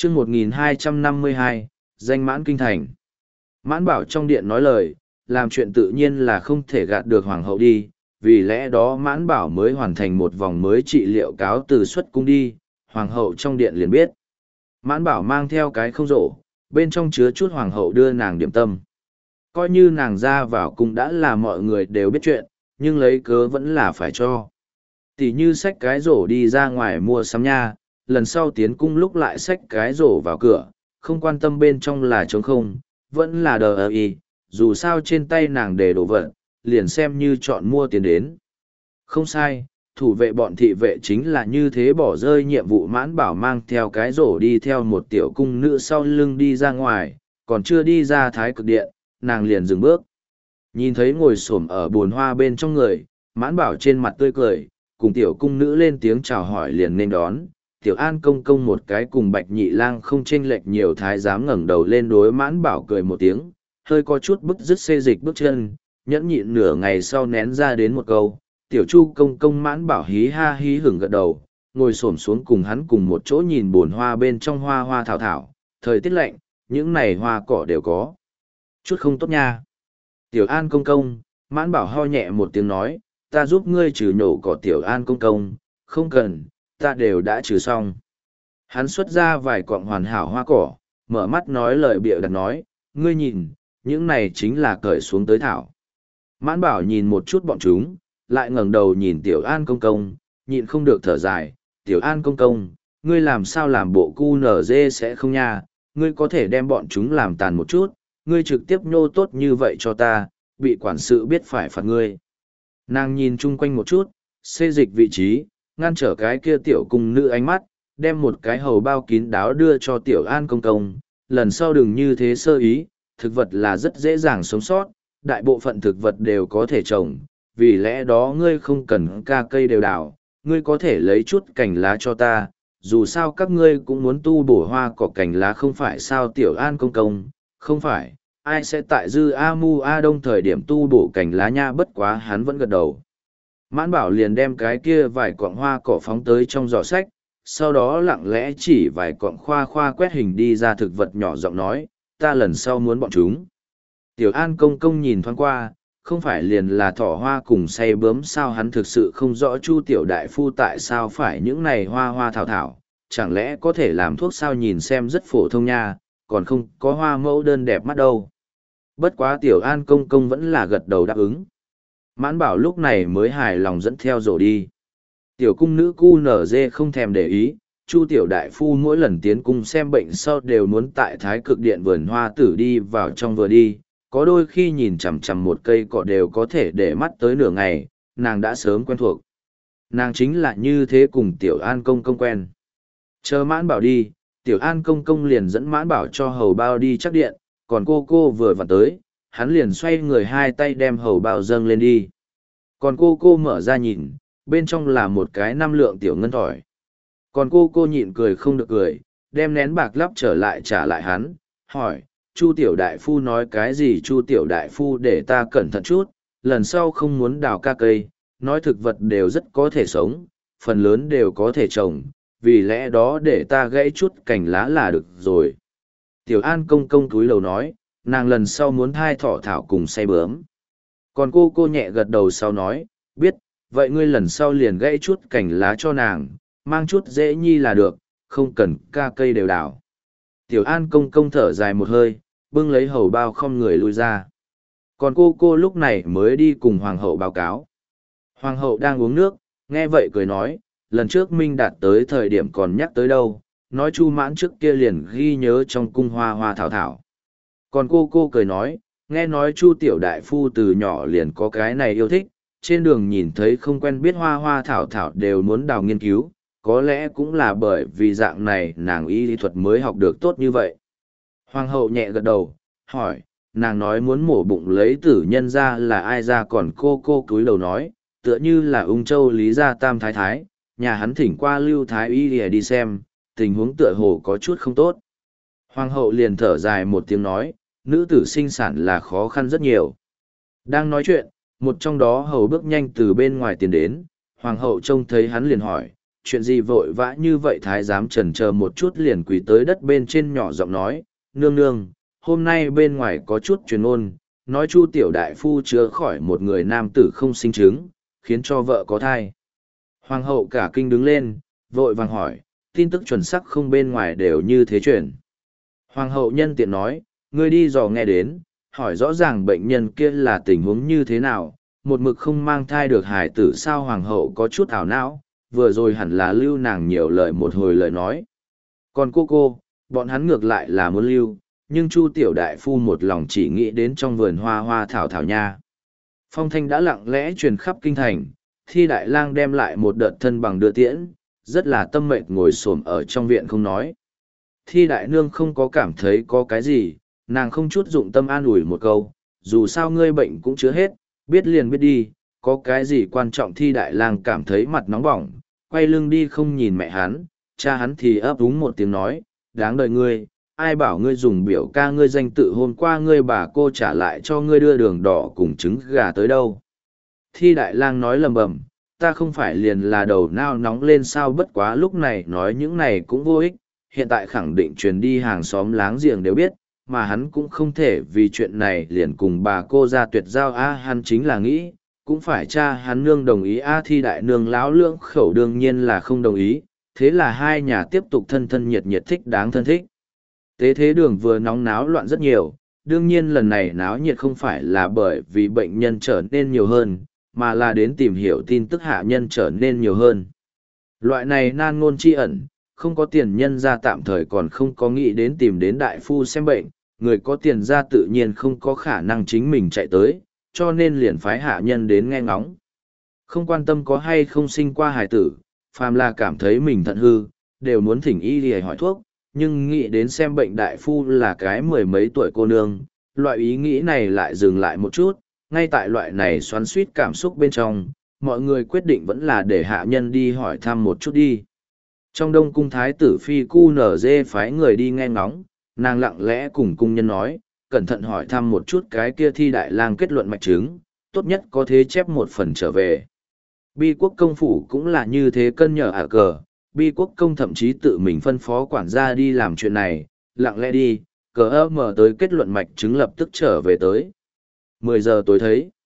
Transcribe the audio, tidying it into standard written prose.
chương 1252, danh mãn kinh thành. Mãn bảo trong điện nói lời, làm chuyện tự nhiên là không thể gạt được hoàng hậu đi, vì lẽ đó mãn bảo mới hoàn thành một vòng mới trị liệu cáo từ xuất cung đi, hoàng hậu trong điện liền biết. Mãn bảo mang theo cái không rổ, bên trong chứa chút hoàng hậu đưa nàng điểm tâm. Coi như nàng ra vào cung đã là mọi người đều biết chuyện, nhưng lấy cớ vẫn là phải cho. Tỷ như xách cái rổ đi ra ngoài mua sắm nha, lần sau tiến cung lúc lại xách cái rổ vào cửa, không quan tâm bên trong là trống không, vẫn là đờ y, dù sao trên tay nàng để đồ vật, liền xem như chọn mua tiền đến. Không sai, thủ vệ bọn thị vệ chính là như thế bỏ rơi nhiệm vụ mãn bảo mang theo cái rổ đi theo một tiểu cung nữ sau lưng đi ra ngoài, còn chưa đi ra thái cực điện, nàng liền dừng bước. Nhìn thấy ngồi xổm ở bồn hoa bên trong người, mãn bảo trên mặt tươi cười, cùng tiểu cung nữ lên tiếng chào hỏi liền nên đón. Tiểu An công công một cái cùng Bạch Nhị Lang không chênh lệch nhiều thái giám ngẩng đầu lên đối mãn bảo cười một tiếng, hơi có chút bức dứt xê dịch bước chân, nhẫn nhịn nửa ngày sau nén ra đến một câu, tiểu Chu công công mãn bảo hí ha hí hửng gật đầu, ngồi xổm xuống cùng hắn cùng một chỗ nhìn bồn hoa bên trong hoa hoa thảo thảo, thời tiết lạnh, những này hoa cỏ đều có. Chút không tốt nha. Tiểu An công công, mãn bảo ho nhẹ một tiếng nói, ta giúp ngươi trừ nhổ cỏ Tiểu An công công, không cần, ta đều đã trừ xong. Hắn xuất ra vài cọng hoàn hảo hoa cỏ, mở mắt nói lời bịa đặt nói, ngươi nhìn, những này chính là cởi xuống tới thảo. Mãn bảo nhìn một chút bọn chúng, lại ngẩng đầu nhìn Tiểu An công công, nhịn không được thở dài, Tiểu An công công, ngươi làm sao làm bộ cu nở dê sẽ không nha, ngươi có thể đem bọn chúng làm tàn một chút, ngươi trực tiếp nhô tốt như vậy cho ta, bị quản sự biết phải phạt ngươi. Nàng nhìn chung quanh một chút, xê dịch vị trí, ngăn trở cái kia tiểu cung nữ ánh mắt, đem một cái hầu bao kín đáo đưa cho Tiểu An công công, lần sau đừng như thế sơ ý, thực vật là rất dễ dàng sống sót, đại bộ phận thực vật đều có thể trồng, vì lẽ đó ngươi không cần ca cây đều đào, ngươi có thể lấy chút cành lá cho ta, dù sao các ngươi cũng muốn tu bổ hoa cỏ cành lá không phải sao Tiểu An công công, không phải, ai sẽ tại dư A Mu A Đông thời điểm tu bổ cành lá nha, bất quá hắn vẫn gật đầu. Mãn bảo liền đem cái kia vài cọng hoa cỏ phóng tới trong giỏ sách, sau đó lặng lẽ chỉ vài cọng khoa khoa quét hình đi ra thực vật nhỏ giọng nói, ta lần sau muốn bọn chúng. Tiểu An công công nhìn thoáng qua, không phải liền là thỏ hoa cùng say bướm sao, hắn thực sự không rõ Chu tiểu đại phu tại sao phải những này hoa hoa thảo thảo, chẳng lẽ có thể làm thuốc sao, nhìn xem rất phổ thông nha, còn không có hoa mẫu đơn đẹp mắt đâu. Bất quá Tiểu An công công vẫn là gật đầu đáp ứng. Mãn bảo lúc này mới hài lòng dẫn theo rổ đi. Tiểu cung nữ cu nở dê không thèm để ý, Chu tiểu đại phu mỗi lần tiến cung xem bệnh sau đều muốn tại thái cực điện vườn hoa tử đi vào trong vừa đi, có đôi khi nhìn chằm chằm một cây cọ đều có thể để mắt tới nửa ngày, nàng đã sớm quen thuộc. Nàng chính là như thế cùng Tiểu An công công quen. Chờ mãn bảo đi, Tiểu An công công liền dẫn mãn bảo cho hầu bao đi chắc điện, còn cô vừa vặn tới, hắn liền xoay người hai tay đem hầu bao dâng lên đi. Còn cô mở ra nhìn, bên trong là một cái 5 lượng tiểu ngân thỏi. Còn cô nhịn cười không được cười, đem nén bạc lắp trở lại trả lại hắn, hỏi, Chu tiểu đại phu nói cái gì? Chu tiểu đại phu để ta cẩn thận chút, lần sau không muốn đào ca cây, nói thực vật đều rất có thể sống, phần lớn đều có thể trồng, vì lẽ đó để ta gãy chút cành lá là được rồi. Tiểu An công công túi lầu nói, nàng lần sau muốn thai thỏ thảo cùng say bướm. Còn cô nhẹ gật đầu sau nói, biết, vậy ngươi lần sau liền gãy chút cành lá cho nàng, mang chút dễ nhi là được, không cần ca cây đều đào. Tiểu An công công thở dài một hơi, bưng lấy hầu bao không người lui ra. Còn cô lúc này mới đi cùng hoàng hậu báo cáo. Hoàng hậu đang uống nước, nghe vậy cười nói, lần trước Minh Đạt tới thời điểm còn nhắc tới đâu, nói Chu Mãn trước kia liền ghi nhớ trong cung hoa hoa thảo thảo. Còn cô cười nói, nghe nói Chu tiểu đại phu từ nhỏ liền có cái này yêu thích, trên đường nhìn thấy không quen biết hoa hoa thảo thảo đều muốn đào nghiên cứu, có lẽ cũng là bởi vì dạng này nàng y lý thuật mới học được tốt như vậy. Hoàng hậu nhẹ gật đầu, hỏi, nàng nói muốn mổ bụng lấy tử nhân ra là ai ra, còn cô cúi đầu nói, tựa như là ung châu lý gia tam thái thái, nhà hắn thỉnh qua lưu thái y đi xem, tình huống tựa hồ có chút không tốt. Hoàng hậu liền thở dài một tiếng nói, nữ tử sinh sản là khó khăn rất nhiều. Đang nói chuyện, một trong đó hầu bước nhanh từ bên ngoài tiến đến, hoàng hậu trông thấy hắn liền hỏi, chuyện gì vội vã như vậy? Thái giám chần chờ một chút liền quỳ tới đất bên trên nhỏ giọng nói, nương nương, hôm nay bên ngoài có chút truyền ngôn, nói Chu tiểu đại phu chữa khỏi một người nam tử không sinh chứng, khiến cho vợ có thai. Hoàng hậu cả kinh đứng lên, vội vàng hỏi, tin tức chuẩn xác không bên ngoài đều như thế truyền. Hoàng hậu nhân tiện nói, ngươi đi dò nghe đến, hỏi rõ ràng bệnh nhân kia là tình huống như thế nào, một mực không mang thai được hài tử sao? Hoàng hậu có chút ảo não, vừa rồi hẳn là lưu nàng nhiều lời một hồi lời nói. Còn cô, bọn hắn ngược lại là muốn lưu, nhưng Chu tiểu đại phu một lòng chỉ nghĩ đến trong vườn hoa hoa thảo thảo nha. Phong thanh đã lặng lẽ truyền khắp kinh thành, Thi đại lang đem lại một đợt thân bằng đưa tiễn, rất là tâm mệt ngồi xổm ở trong viện không nói. Thi đại nương không có cảm thấy có cái gì, nàng không chút dụng tâm an ủi một câu, dù sao ngươi bệnh cũng chữa hết, biết liền biết đi, có cái gì quan trọng? Thi đại lang cảm thấy mặt nóng bỏng, quay lưng đi không nhìn mẹ hắn, cha hắn thì ấp úng một tiếng nói, đáng đời ngươi, ai bảo ngươi dùng biểu ca ngươi danh tự hôm qua ngươi bà cô trả lại cho ngươi đưa đường đỏ cùng trứng gà tới đâu. Thi đại lang nói lầm bầm, ta không phải liền là đầu nao nóng lên sao? Bất quá lúc này nói những này cũng vô ích, hiện tại khẳng định truyền đi hàng xóm láng giềng đều biết, mà hắn cũng không thể vì chuyện này liền cùng bà cô ra tuyệt giao. Hắn chính là nghĩ, cũng phải cha hắn nương đồng ý. Thi đại nương láo lưỡng khẩu đương nhiên là không đồng ý, thế là hai nhà tiếp tục thân thân nhiệt nhiệt thích đáng thân thích. Tế thế đường vừa nóng náo loạn rất nhiều, đương nhiên lần này náo nhiệt không phải là bởi vì bệnh nhân trở nên nhiều hơn, mà là đến tìm hiểu tin tức hạ nhân trở nên nhiều hơn. Loại này nan ngôn tri ẩn, không có tiền nhân ra tạm thời còn không có nghĩ đến tìm đến đại phu xem bệnh, người có tiền ra tự nhiên không có khả năng chính mình chạy tới, cho nên liền phái hạ nhân đến nghe ngóng. Không quan tâm có hay không sinh qua hài tử, phàm là cảm thấy mình thận hư, đều muốn thỉnh y để hỏi thuốc, nhưng nghĩ đến xem bệnh đại phu là cái mười mấy tuổi cô nương, loại ý nghĩ này lại dừng lại một chút. Ngay tại loại này xoắn suýt cảm xúc bên trong, mọi người quyết định vẫn là để hạ nhân đi hỏi thăm một chút đi. Trong Đông cung thái tử phi cu nở dê phái người đi nghe ngóng, nàng lặng lẽ cùng cung nhân nói, cẩn thận hỏi thăm một chút cái kia Thi đại lang kết luận mạch chứng, tốt nhất có thế chép một phần trở về. Bi quốc công phủ cũng là như thế cân nhở cờ, Bi quốc công thậm chí tự mình phân phó quản gia đi làm chuyện này, lặng lẽ đi, mở tới kết luận mạch chứng lập tức trở về tới. 10 giờ tối thấy.